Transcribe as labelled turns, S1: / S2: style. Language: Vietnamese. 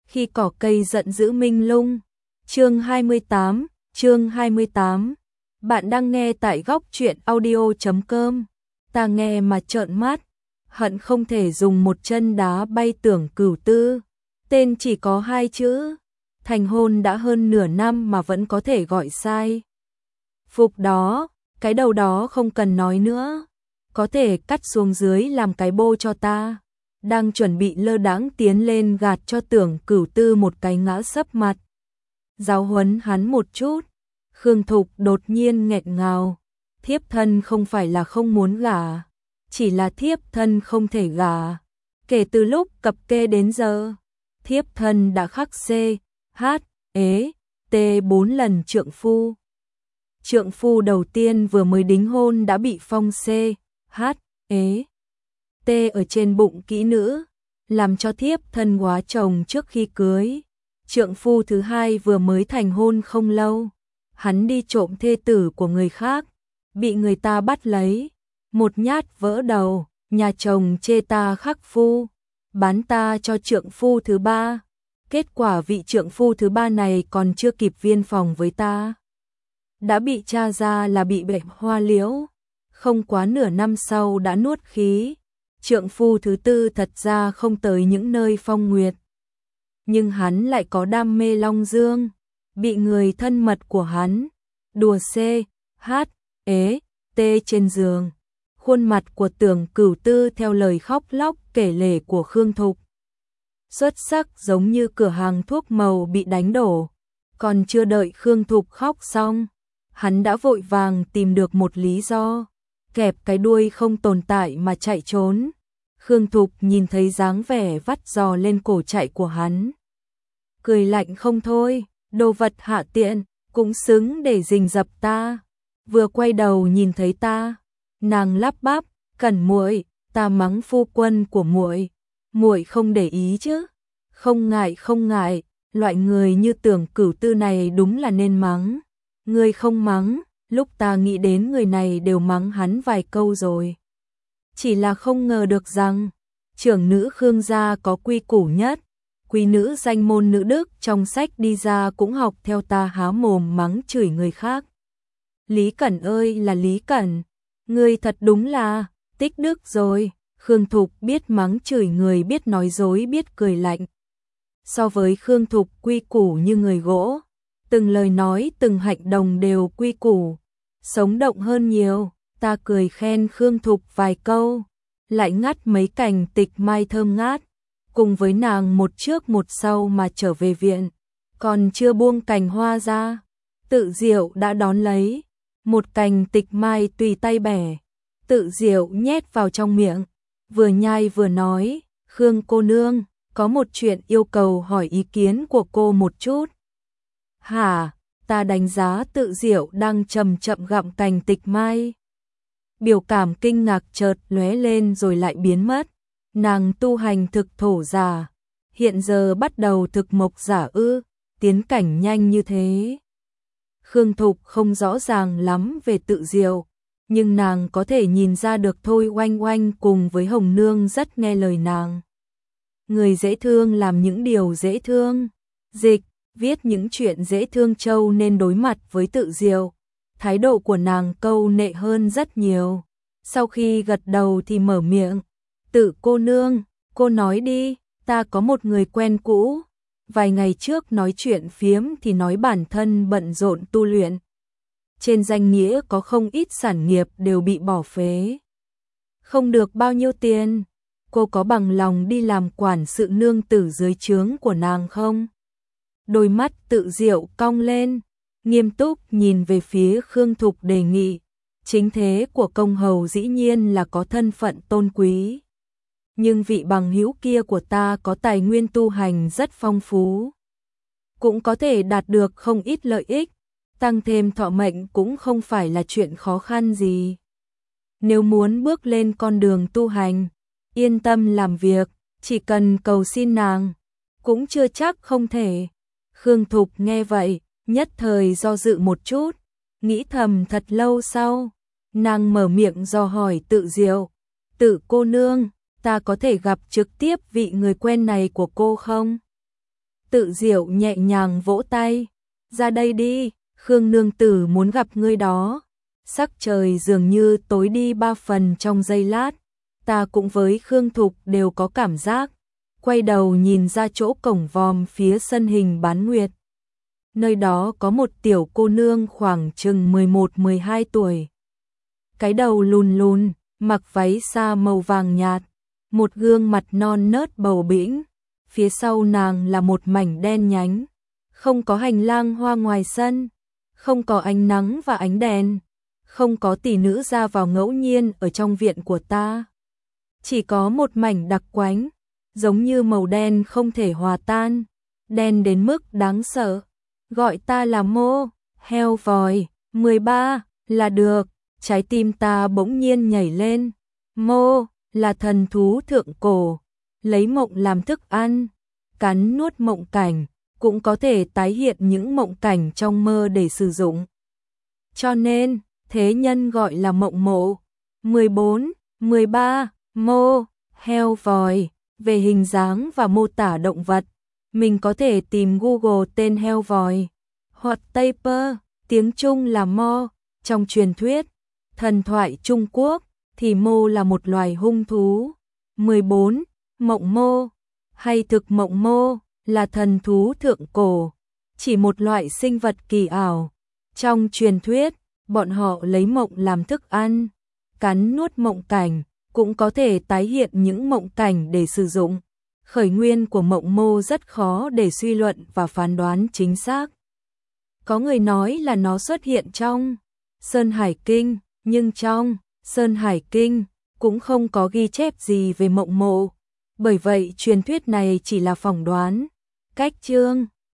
S1: Khi cỏ cây giận dữ minh lung. Chương 28. Bạn đang nghe tại góc truyện audio.com. Ta nghe mà trợn mắt, hận không thể dùng một chân đá bay Tưởng Cửu Tư. Tên chỉ có 2 chữ, thành hôn đã hơn nửa năm mà vẫn có thể gọi sai. Phục đó, cái đầu đó không cần nói nữa, có thể cắt xuống dưới làm cái bô cho ta. Đang chuẩn bị lơ đãng tiến lên gạt cho Tưởng Cửu Tư một cái ngã sấp mặt, giáo huấn hắn một chút. Khương Thục đột nhiên nghẹn ngào, thiếp thân không phải là không muốn gả, chỉ là thiếp thân không thể gả. Kể từ lúc cập kê đến giờ, thiếp thân đã khắc CHT 4 lần trượng phu. Trượng phu đầu tiên vừa mới đính hôn đã bị phong CHT ở trên bụng kỹ nữ, làm cho thiếp thân quá chồng trước khi cưới. Trượng phu thứ hai vừa mới thành hôn không lâu, hắn đi trộm thê tử của người khác, bị người ta bắt lấy, một nhát vỡ đầu, nhà chồng chê ta khắc phu, bán ta cho trượng phu thứ ba. Kết quả vị trượng phu thứ ba này còn chưa kịp viên phòng với ta, đã bị tra ra là bị bệnh hoa liễu, không quá nửa năm sau đã nuốt khí. Trượng phu thứ tư thật ra không tới những nơi phong nguyệt, nhưng hắn lại có đam mê long dương, bị người thân mật của hắn đùa CHT trên giường. Khuôn mặt của Tưởng Cửu Tư theo lời khóc lóc kể lể của Khương Thục xuất sắc giống như cửa hàng thuốc màu bị đánh đổ. Còn chưa đợi Khương Thục khóc xong, hắn đã vội vàng tìm được một lý do, kẹp cái đuôi không tồn tại mà chạy trốn. Khương Thục nhìn thấy dáng vẻ vắt giò lên cổ chạy của hắn, cười lạnh không thôi, đồ vật hạ tiện, cũng xứng để rình rập ta. Vừa quay đầu nhìn thấy ta, nàng lắp bắp, "Cẩn muội, ta mắng phu quân của muội, muội không để ý chứ?" Không ngại, loại người như Tưởng Cửu Tư này đúng là nên mắng. Ngươi không mắng, lúc ta nghĩ đến người này đều mắng hắn vài câu rồi. Chỉ là không ngờ được rằng, trưởng nữ Khương gia có quy củ nhất, quý nữ danh môn nữ đức trong sách đi ra cũng học theo ta há mồm mắng chửi người khác. Lý Cẩn ơi là Lý Cẩn, ngươi thật đúng là tích đức rồi. Khương Thục biết mắng chửi người, biết nói dối, biết cười lạnh. So với Khương Thục quy củ như người gỗ, từng lời nói từng hành động đều quy củ, sống động hơn nhiều. Ta cười khen Khương Thục vài câu, lại ngắt mấy cành tịch mai thơm ngát, cùng với nàng một trước một sau mà trở về viện. Còn chưa buông cành hoa ra, Tự Diệu đã đón lấy một cành tịch mai tùy tay bẻ, Tự Diệu nhét vào trong miệng, vừa nhai vừa nói, "Khương cô nương, có một chuyện yêu cầu hỏi ý kiến của cô một chút." "Hả?" Ta đánh giá Tự Diệu đang chậm chậm gặm cành tịch mai, biểu cảm kinh ngạc chợt lóe lên rồi lại biến mất. Nàng tu hành thực thổ giả, hiện giờ bắt đầu thực mộc giả ư? Tiến cảnh nhanh như thế. Khương Thục không rõ ràng lắm về Tự Diệu, nhưng nàng có thể nhìn ra được thôi. Oanh Oanh cùng với Hồng Nương rất nghe lời nàng. Người dễ thương làm những điều dễ thương, dịch, viết những chuyện dễ thương châu nên đối mặt với Tự Diệu, thái độ của nàng câu nệ hơn rất nhiều. Sau khi gật đầu thì mở miệng, "Tự cô nương, cô nói đi, ta có một người quen cũ, vài ngày trước nói chuyện phiếm thì nói bản thân bận rộn tu luyện. Trên danh nghĩa có không ít sản nghiệp đều bị bỏ phế, không được bao nhiêu tiền, cô có bằng lòng đi làm quản sự nương tử dưới trướng của nàng không?" Đôi mắt Tự Diệu cong lên, nghiêm túc nhìn về phía Khương Thục đề nghị. Chính thế của công hầu dĩ nhiên là có thân phận tôn quý, nhưng vị bằng hữu kia của ta có tài nguyên tu hành rất phong phú, cũng có thể đạt được không ít lợi ích, tăng thêm thọ mệnh cũng không phải là chuyện khó khăn gì. Nếu muốn bước lên con đường tu hành, yên tâm làm việc, chỉ cần cầu xin nàng, cũng chưa chắc không thể. Khương Thục nghe vậy, nhất thời do dự một chút, nghĩ thầm thật lâu sau, nàng mở miệng dò hỏi Tự Diệu, "Tự cô nương, ta có thể gặp trực tiếp vị người quen này của cô không?" Tự Diệu nhẹ nhàng vỗ tay. Ra đây đi, Khương nương tử muốn gặp ngươi đó. Sắc trời dường như tối đi 3 phần trong giây lát. Ta cũng với Khương Thục đều có cảm giác. Quay đầu nhìn ra chỗ cổng vòm phía sân hình bán nguyệt. Nơi đó có một tiểu cô nương khoảng chừng 11-12 tuổi. Cái đầu lùn lùn, mặc váy sa màu vàng nhạt, một gương mặt non nớt bầu bĩnh. Phía sau nàng là một mảnh đen nhánh, không có hành lang hoa ngoài sân, không có ánh nắng và ánh đèn, không có tỷ nữ ra vào ngẫu nhiên ở trong viện của ta. Chỉ có một mảnh đặc quánh, giống như màu đen không thể hòa tan, đen đến mức đáng sợ. Gọi ta là Mô, heo vòi, 13, là được. Trái tim ta bỗng nhiên nhảy lên. Mô, là thần thú thượng cổ, lấy mộng làm thức ăn, cắn nuốt mộng cảnh, cũng có thể tái hiện những mộng cảnh trong mơ để sử dụng. Cho nên, thế nhân gọi là mộng mộ. 14, 13, Mô, heo vòi, về hình dáng và mô tả động vật. Mình có thể tìm Google tên heo vòi, hoặc Taper, tiếng Trung là Mo. Trong truyền thuyết, thần thoại Trung Quốc, thì Mô là một loài hung thú. 14. Mộng Mô, hay thực mộng Mô, là thần thú thượng cổ, chỉ một loại sinh vật kỳ ảo. Trong truyền thuyết, bọn họ lấy mộng làm thức ăn, cắn nuốt mộng cảnh, cũng có thể tái hiện những mộng cảnh để sử dụng. Khởi nguyên của mộng Mô rất khó để suy luận và phán đoán chính xác. Có người nói là nó xuất hiện trong Sơn Hải Kinh, nhưng trong Sơn Hải Kinh cũng không có ghi chép gì về mộng mộ. Bởi vậy truyền thuyết này chỉ là phỏng đoán. Cách chương